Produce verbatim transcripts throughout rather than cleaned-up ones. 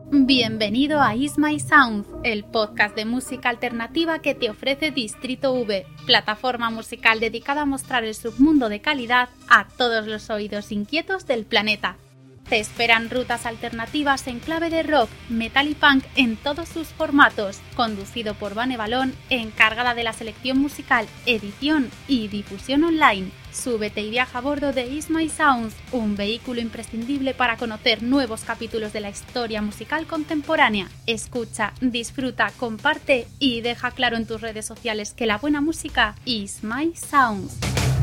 Bienvenido a Is My Sounds, el podcast de música alternativa que te ofrece Distrito V, plataforma musical dedicada a mostrar el submundo de calidad a todos los oídos inquietos del planeta. Te esperan rutas alternativas en clave de rock, metal y punk en todos sus formatos, conducido por Vane Balón, encargada de la selección musical, edición y difusión online. Súbete y viaja a bordo de Is My Sounds, un vehículo imprescindible para conocer nuevos capítulos de la historia musical contemporánea. Escucha, disfruta, comparte y deja claro en tus redes sociales que la buena música is My Sounds.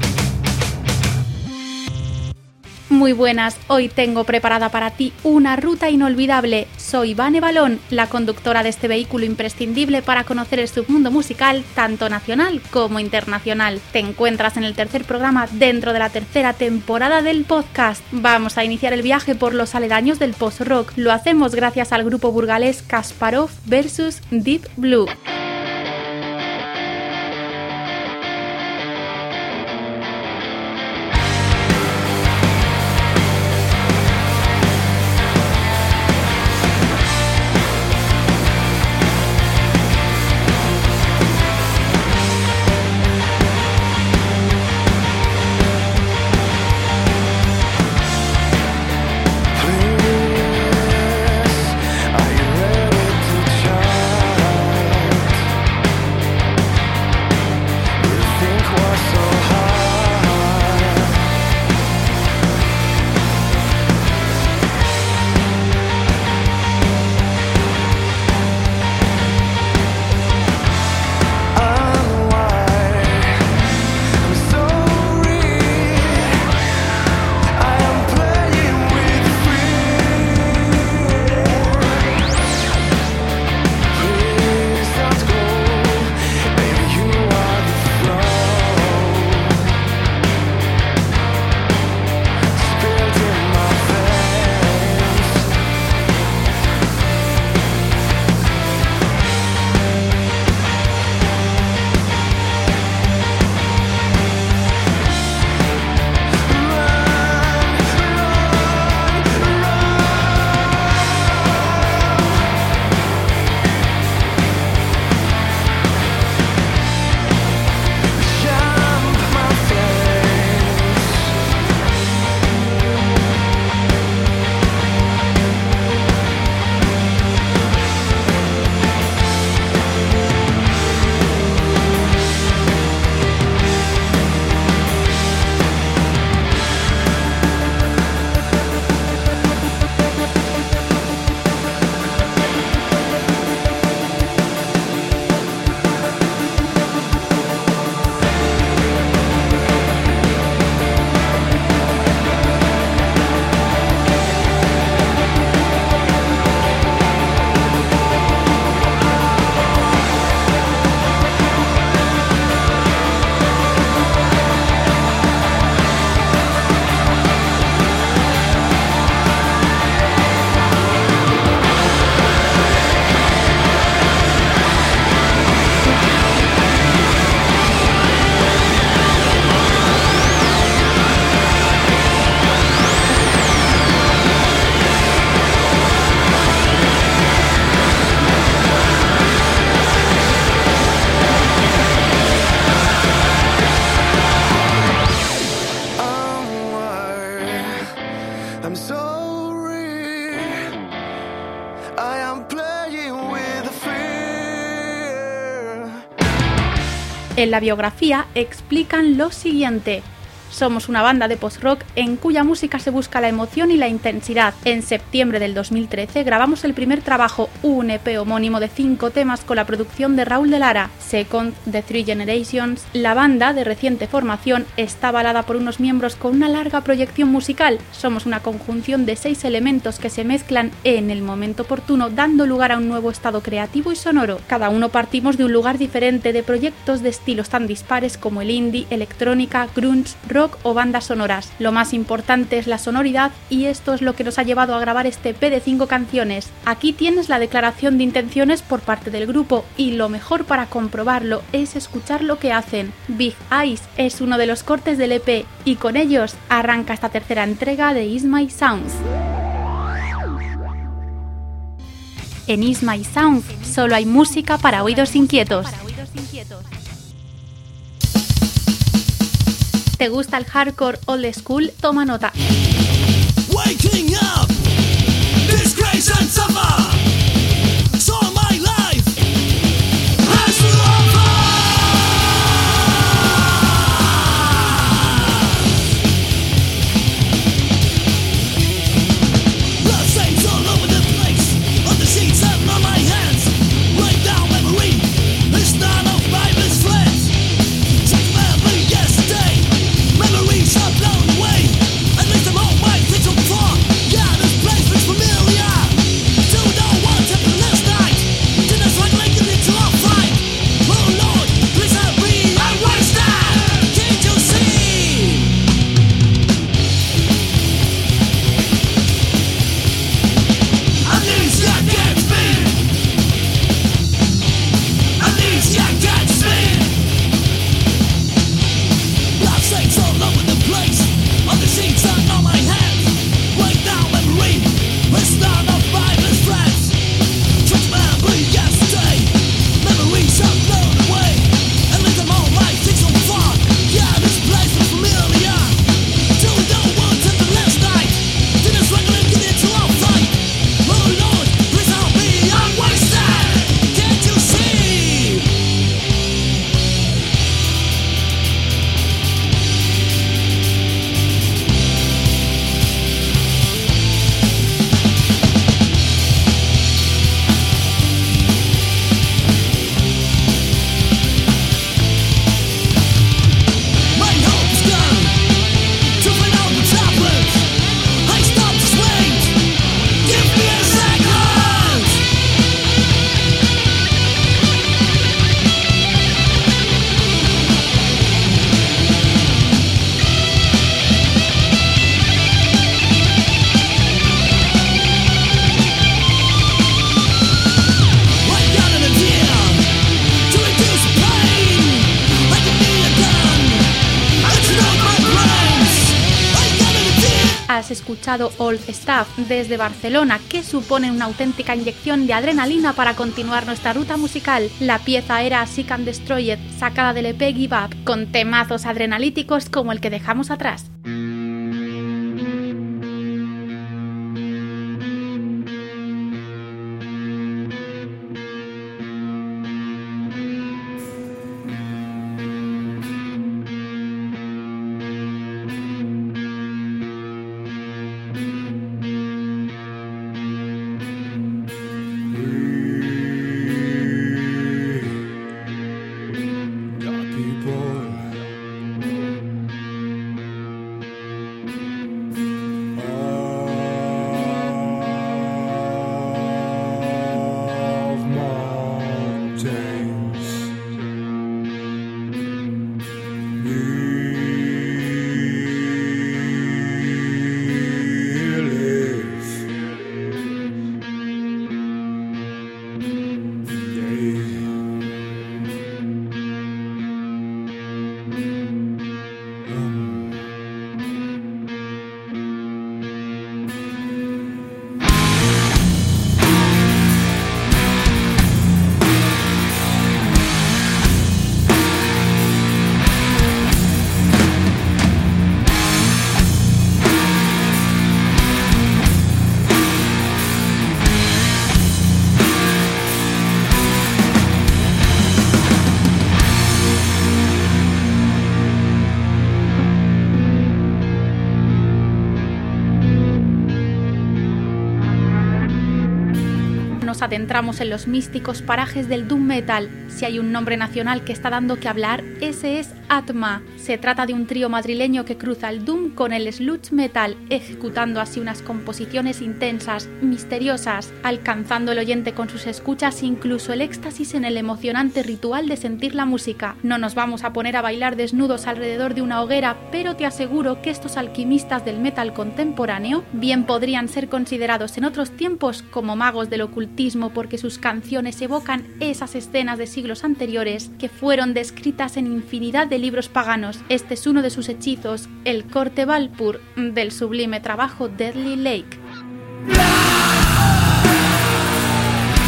Muy buenas, hoy tengo preparada para ti una ruta inolvidable. Soy Vane Balón, la conductora de este vehículo imprescindible para conocer el submundo musical, tanto nacional como internacional. Te encuentras en el tercer programa dentro de la tercera temporada del podcast. Vamos a iniciar el viaje por los aledaños del post-rock. Lo hacemos gracias al grupo burgalés Kasparov versus Deep Blue. En la biografía explican lo siguiente: somos una banda de post-rock en cuya música se busca la emoción y la intensidad. En septiembre del dos mil trece grabamos el primer trabajo, un E P homónimo de cinco temas con la producción de Raúl de Lara. Second, The Three Generations. La banda, de reciente formación, está avalada por unos miembros con una larga proyección musical. Somos una conjunción de seis elementos que se mezclan en el momento oportuno, dando lugar a un nuevo estado creativo y sonoro. Cada uno partimos de un lugar diferente, de proyectos de estilos tan dispares como el indie, electrónica, grunge, rock o bandas sonoras. Lo más importante es la sonoridad y esto es lo que nos ha llevado a grabar este E P de cinco canciones. Aquí tienes la declaración de intenciones por parte del grupo y lo mejor para comprobarlo es escuchar lo que hacen. Big Eyes es uno de los cortes del E P y con ellos arranca esta tercera entrega de Is My Sounds. En Is My Sound solo hay música para oídos inquietos. ¿Te gusta el hardcore old school? Toma nota. Waking up, disgrace and suffer. So my life has to offer. Blood stains all over the place, on the sheets and on my hands. Right down memory, it's none of my best friends. Take memory yesterday, memories are blown away. At least I'm all my things so far. Yeah, this place looks familiar. Don't know what happened last night. Didn't strike like it into a fight. Oh Lord, please help me. I was there. Can't you see? Amnesia gets me. Amnesia gets me. Blood stains all over the place, on the sheets and on my hands. Right now memory, it's none of my best friends. Just memory yesterday, memories are blown away. And leave them all my things so far. Yeah, this place is familiar. Don't know what happened last night. Didn't struggle and get into a fight. Oh Lord, please help me, I'm wasted. Can't you see? My hope's gone to find out what's happened. I stopped to wait. Give me a second. I got an idea to reduce pain. I can be a gun. I should know my brains. I got an idea. Has escuchado Old Stuff desde Barcelona, que supone una auténtica inyección de adrenalina para continuar nuestra ruta musical. La pieza era Seek and Destroy It, sacada del E P Give Up, con temazos adrenalíticos como el que dejamos atrás. Adentramos en los místicos parajes del doom metal. Si hay un nombre nacional que está dando que hablar, ese es Atma. Se trata de un trío madrileño que cruza el doom con el sludge metal, ejecutando así unas composiciones intensas, misteriosas, alcanzando el oyente con sus escuchas incluso el éxtasis en el emocionante ritual de sentir la música. No nos vamos a poner a bailar desnudos alrededor de una hoguera, pero te aseguro que estos alquimistas del metal contemporáneo bien podrían ser considerados en otros tiempos como magos del ocultismo, porque sus canciones evocan esas escenas de siglos anteriores que fueron descritas en infinidad de libros paganos. Este es uno de sus hechizos, el corte Valpur del sublime trabajo Deadly Lake.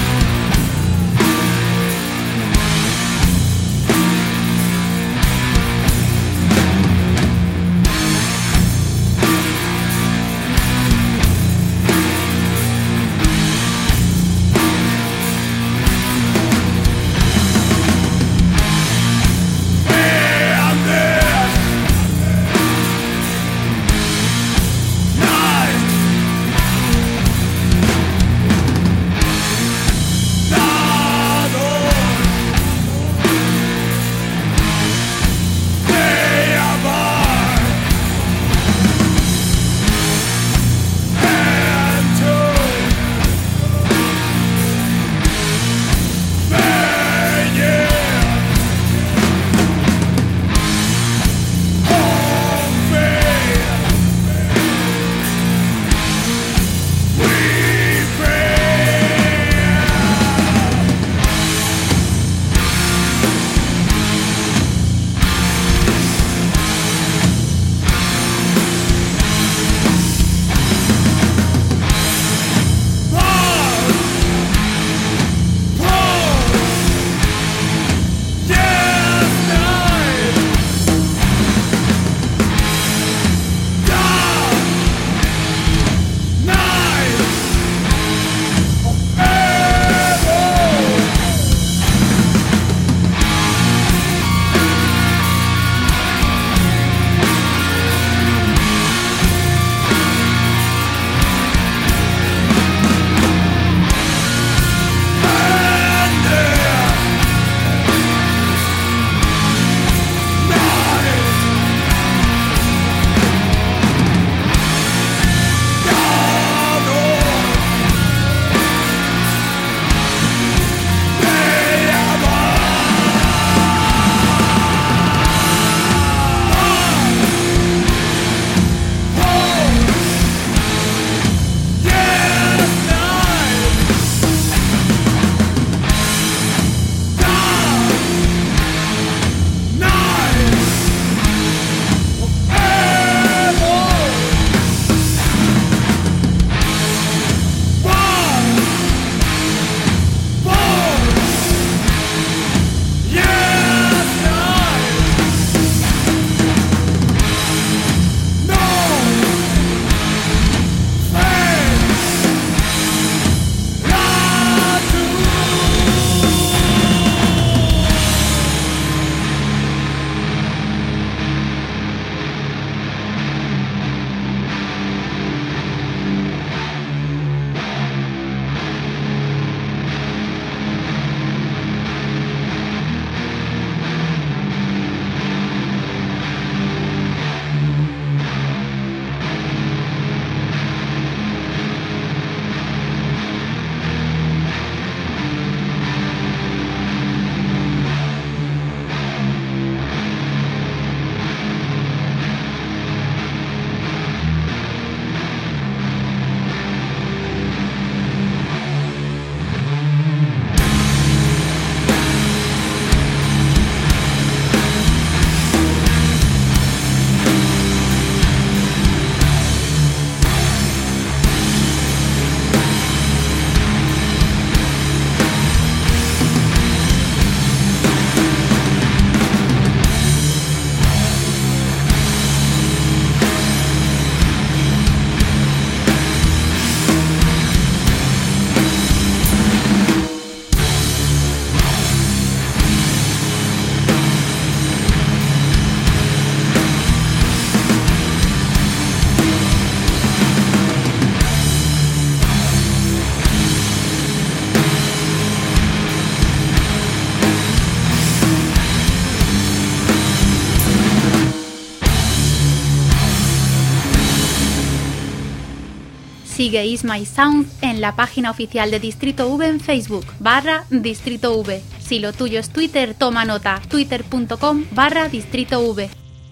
Sigue Is My Sound en la página oficial de Distrito V en Facebook, barra Distrito V. Si lo tuyo es Twitter, toma nota, twitter.com barra Distrito V.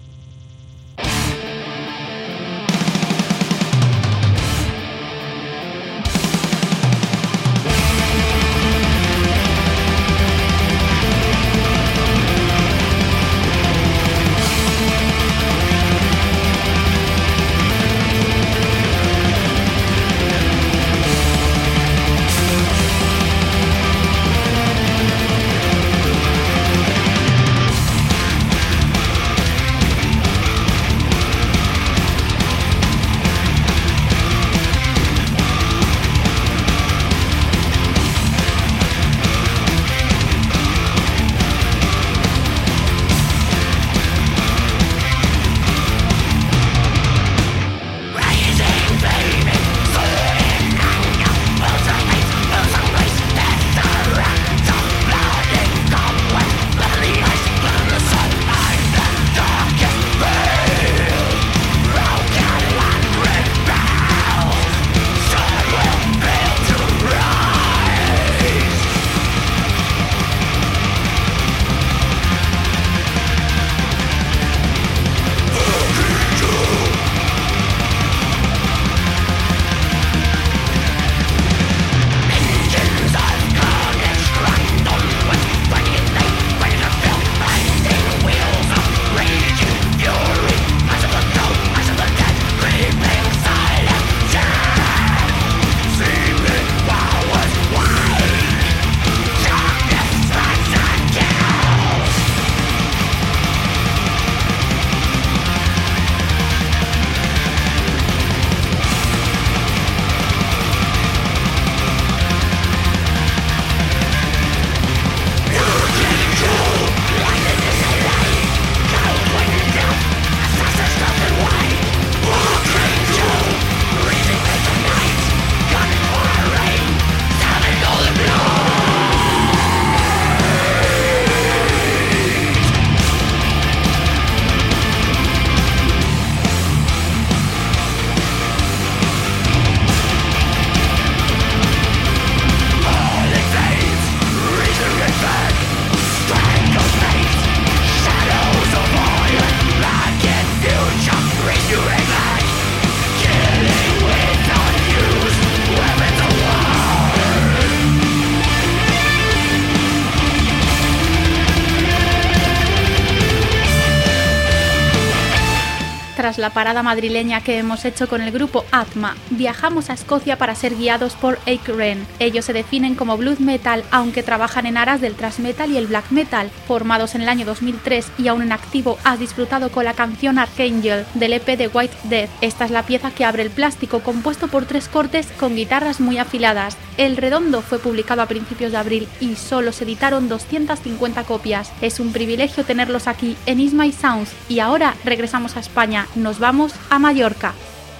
Tras la parada madrileña que hemos hecho con el grupo Atma, viajamos a Escocia para ser guiados por Eikreen. Ellos se definen como blues metal, aunque trabajan en aras del thrash metal y el black metal. Formados en el año dos mil tres y aún en activo, has disfrutado con la canción Archangel del E P de White Death. Esta es la pieza que abre el plástico, compuesto por tres cortes con guitarras muy afiladas. El Redondo fue publicado a principios de abril y solo se editaron doscientas cincuenta copias. Es un privilegio tenerlos aquí en Is My Sounds y ahora regresamos a España. Nos vamos a Mallorca.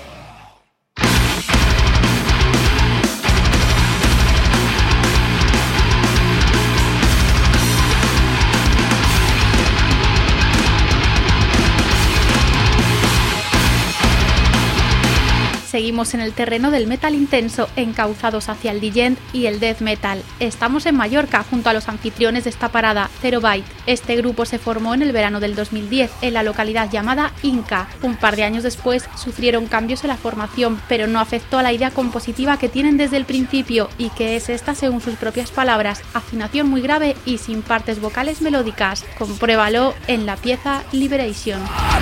Seguimos en el terreno del metal intenso, encauzados hacia el djent y el death metal. Estamos en Mallorca, junto a los anfitriones de esta parada, Zero Byte. Este grupo se formó en el verano del dos mil diez, en la localidad llamada Inca. Un par de años después sufrieron cambios en la formación, pero no afectó a la idea compositiva que tienen desde el principio, y que es esta según sus propias palabras: afinación muy grave y sin partes vocales melódicas. Compruébalo en la pieza Liberation.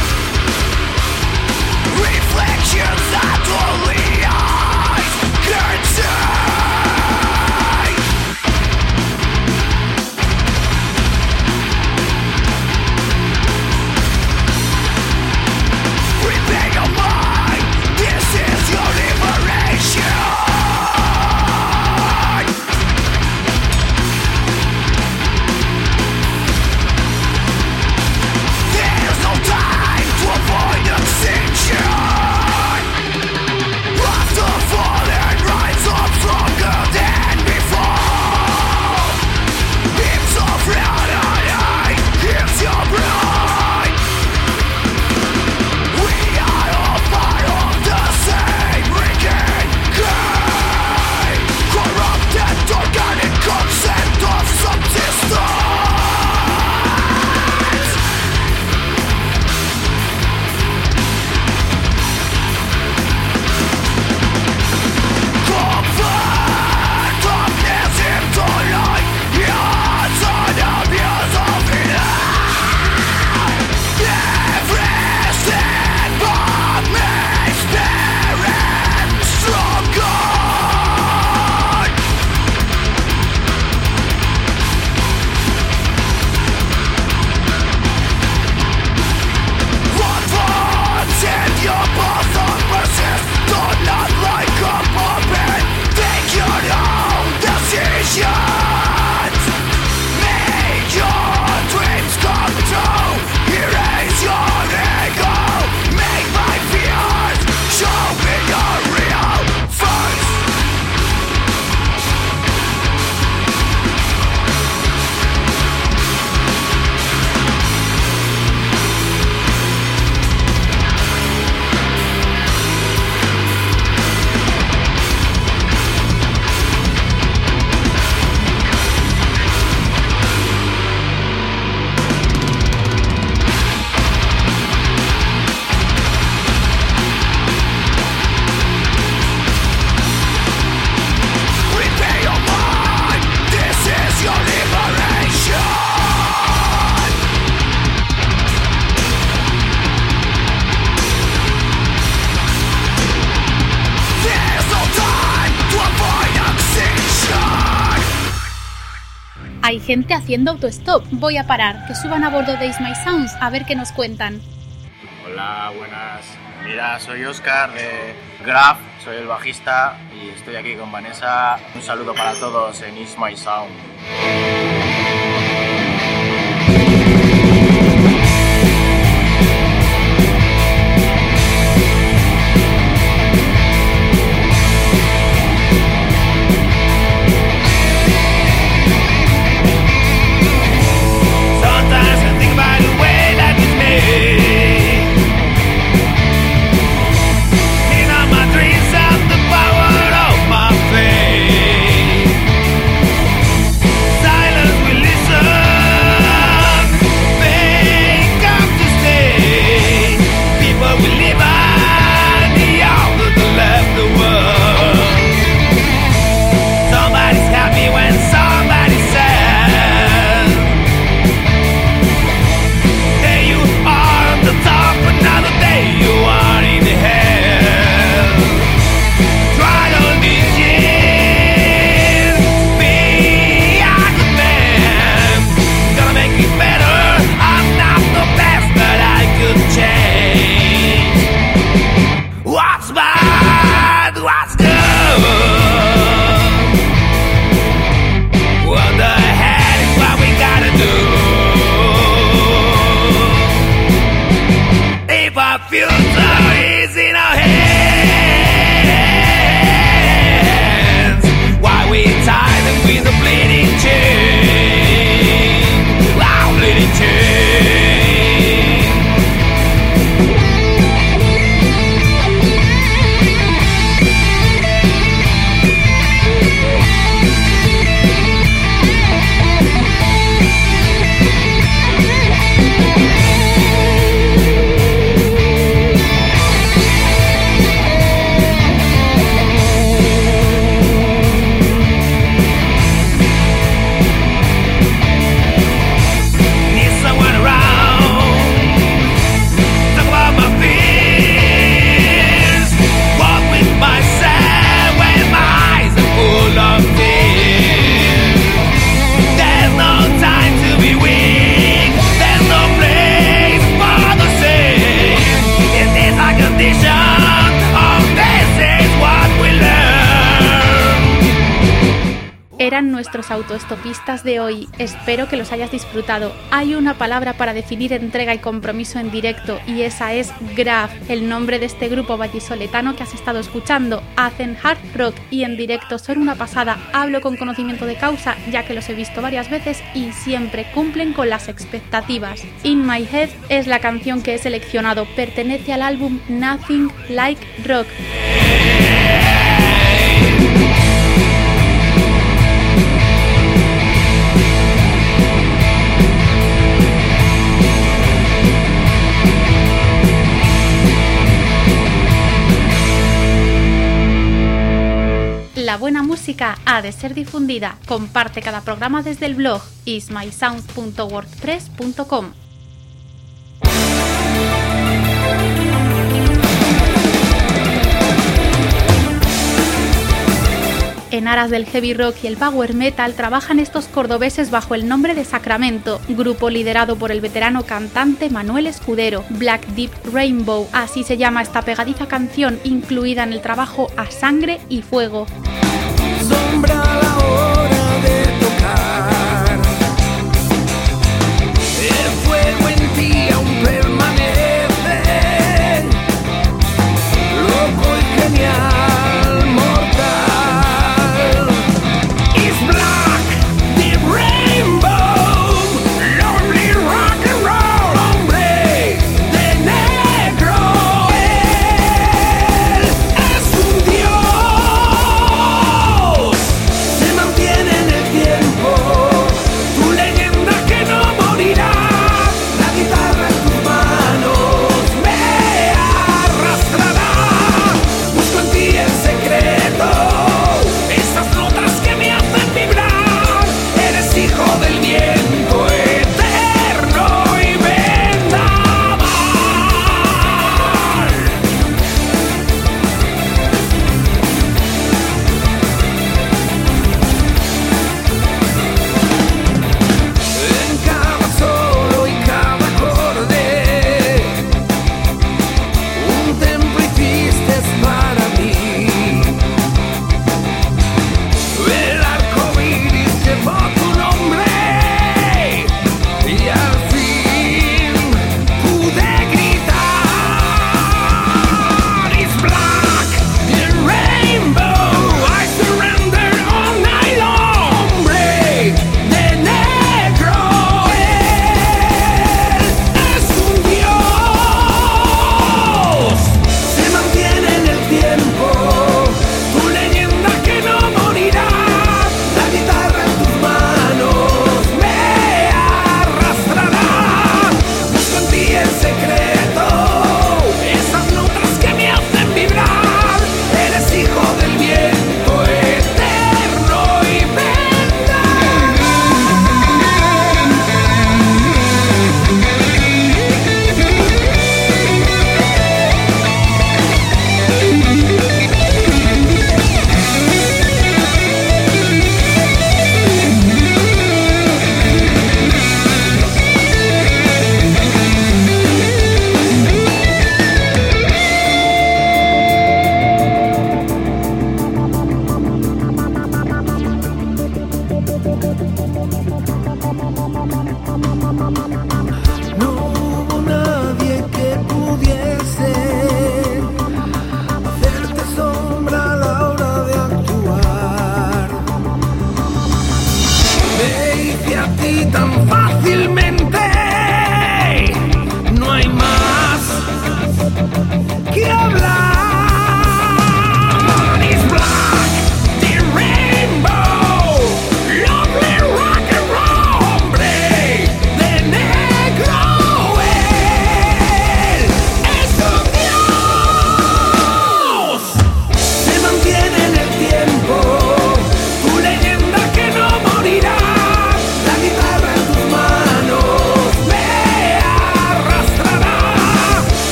Reflections that only eyes can see. Repeat your mind, this is your liberation. There's no time. hay gente haciendo autostop. Voy a parar, que suban a bordo de Is My Sounds a ver qué nos cuentan. Hola, buenas. Mira, soy Oscar de Graf, soy el bajista y estoy aquí con Vanessa. Un saludo para todos en Is My Sound. Eran nuestros autoestopistas de hoy. Espero que los hayas disfrutado. Hay una palabra para definir entrega y compromiso en directo y esa es Graf, el nombre de este grupo vallisoletano que has estado escuchando. Hacen hard rock y en directo son una pasada. Hablo con conocimiento de causa ya que los he visto varias veces y siempre cumplen con las expectativas. In My Head es la canción que he seleccionado. Pertenece al álbum Nothing Like Rock. La buena música ha de ser difundida. Comparte cada programa desde el blog is my sounds punto wordpress punto com. En aras del heavy rock y el power metal trabajan estos cordobeses bajo el nombre de Sacramento, grupo liderado por el veterano cantante Manuel Escudero. Black Deep Rainbow, así se llama esta pegadiza canción incluida en el trabajo A Sangre y Fuego. Sombra a la hora de tocar, el fuego en ti aún permanece, loco y genial, mortal. It's black, deep rainbow, lonely rock and roll, hombre de negro, él es un dios.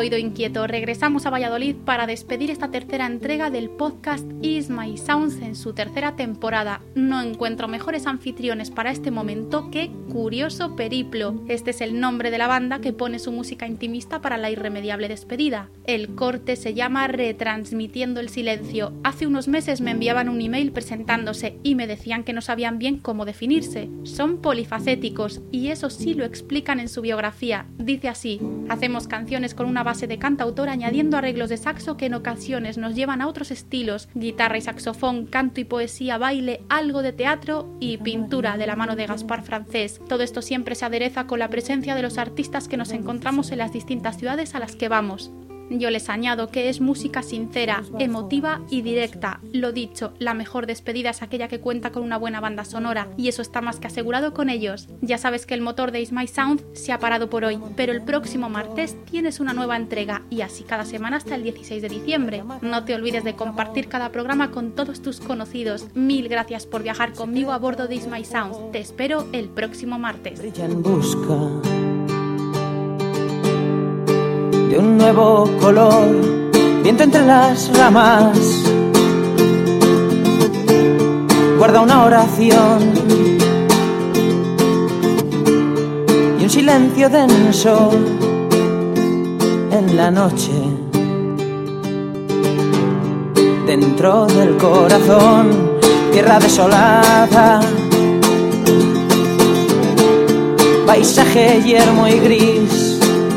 oído inquieto, regresamos a Valladolid para despedir esta tercera entrega del podcast Is My Sounds en su tercera temporada. No encuentro mejores anfitriones para este momento que Curioso Periplo. Este es el nombre de la banda que pone su música intimista para la irremediable despedida. El corte se llama Retransmitiendo el Silencio. Hace unos meses me enviaban un email presentándose y me decían que no sabían bien cómo definirse. Son polifacéticos y eso sí lo explican en su biografía. Dice así: hacemos canciones con una base de cantautor añadiendo arreglos de saxo que en ocasiones nos llevan a otros estilos, guitarra y saxofón, canto y poesía, baile, algo de teatro y pintura de la mano de Gaspar Francés. Todo esto siempre se adereza con la presencia de los artistas que nos encontramos en las distintas ciudades a las que vamos. Yo les añado que es música sincera, emotiva y directa. Lo dicho, la mejor despedida es aquella que cuenta con una buena banda sonora, y eso está más que asegurado con ellos. Ya sabes que el motor de Is My Sound se ha parado por hoy, pero el próximo martes tienes una nueva entrega, y así cada semana hasta el dieciséis de diciembre. No te olvides de compartir cada programa con todos tus conocidos. Mil gracias por viajar conmigo a bordo de Is My Sound. Te espero el próximo martes. Brilla en busca de un nuevo color, viento entre las ramas, guarda una oración y un silencio denso en la noche. Dentro del corazón, tierra desolada, paisaje yermo y gris,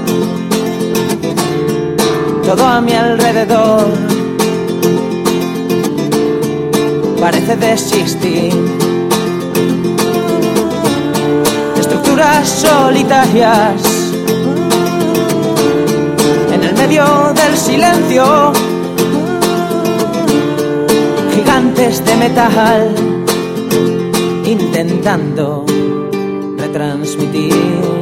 todo a mi alrededor parece desistir. Estructuras solitarias en el medio del silencio, gigantes de metal intentando retransmitir.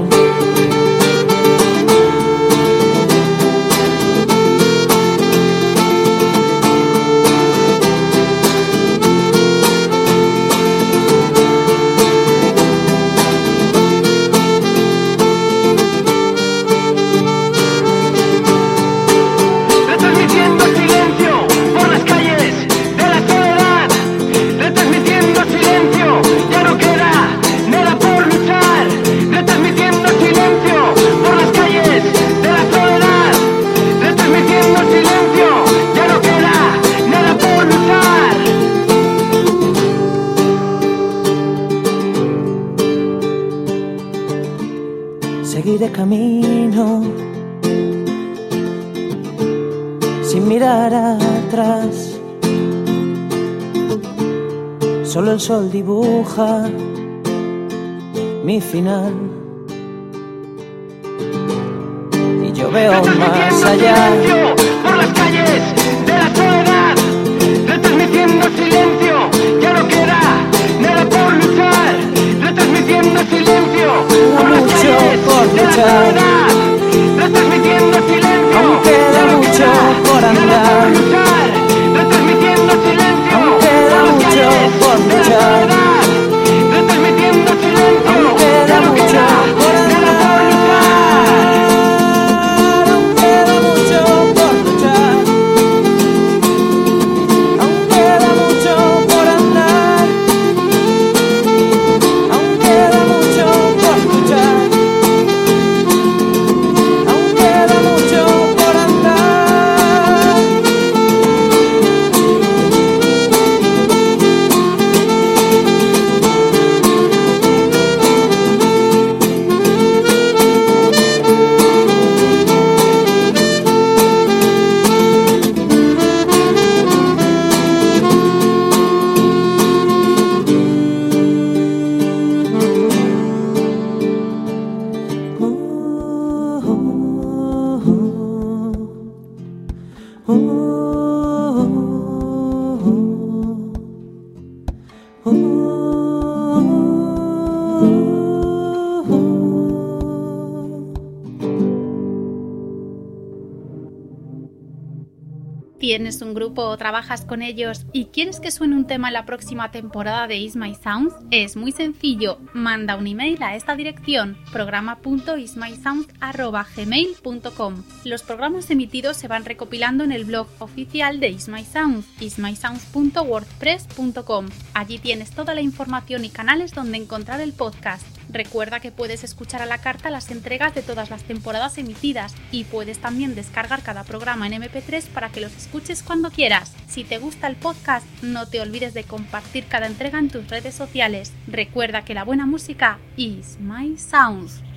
Seguiré camino sin mirar atrás. Solo el sol dibuja mi final y yo veo más allá. Por las calles de la soledad, retransmitiendo silencio, ya no queda nada por luchar. Retransmitiendo silencio, por las calles de la soledad, retransmitiendo silencio, aún queda mucho por andar, retransmitiendo silencio, aún queda mucho por luchar, retransmitiendo silencio, aún queda mucho por andar, aún queda mucho por luchar, aún queda mucho por andar, aún queda mucho por luchar, aún queda mucho por andar. ¿Tienes un grupo o trabajas con ellos y quieres que suene un tema en la próxima temporada de Is My Sounds? Es muy sencillo, manda un email a esta dirección, programa punto is my sounds arroba gmail punto com. Los programas emitidos se van recopilando en el blog oficial de Is My Sounds, is my sounds punto wordpress punto com. Allí tienes toda la información y canales donde encontrar el podcast. Recuerda que puedes escuchar a la carta las entregas de todas las temporadas emitidas y puedes también descargar cada programa en eme pe tres para que los escuches cuando quieras. Si te gusta el podcast, no te olvides de compartir cada entrega en tus redes sociales. Recuerda que la buena música is my sounds.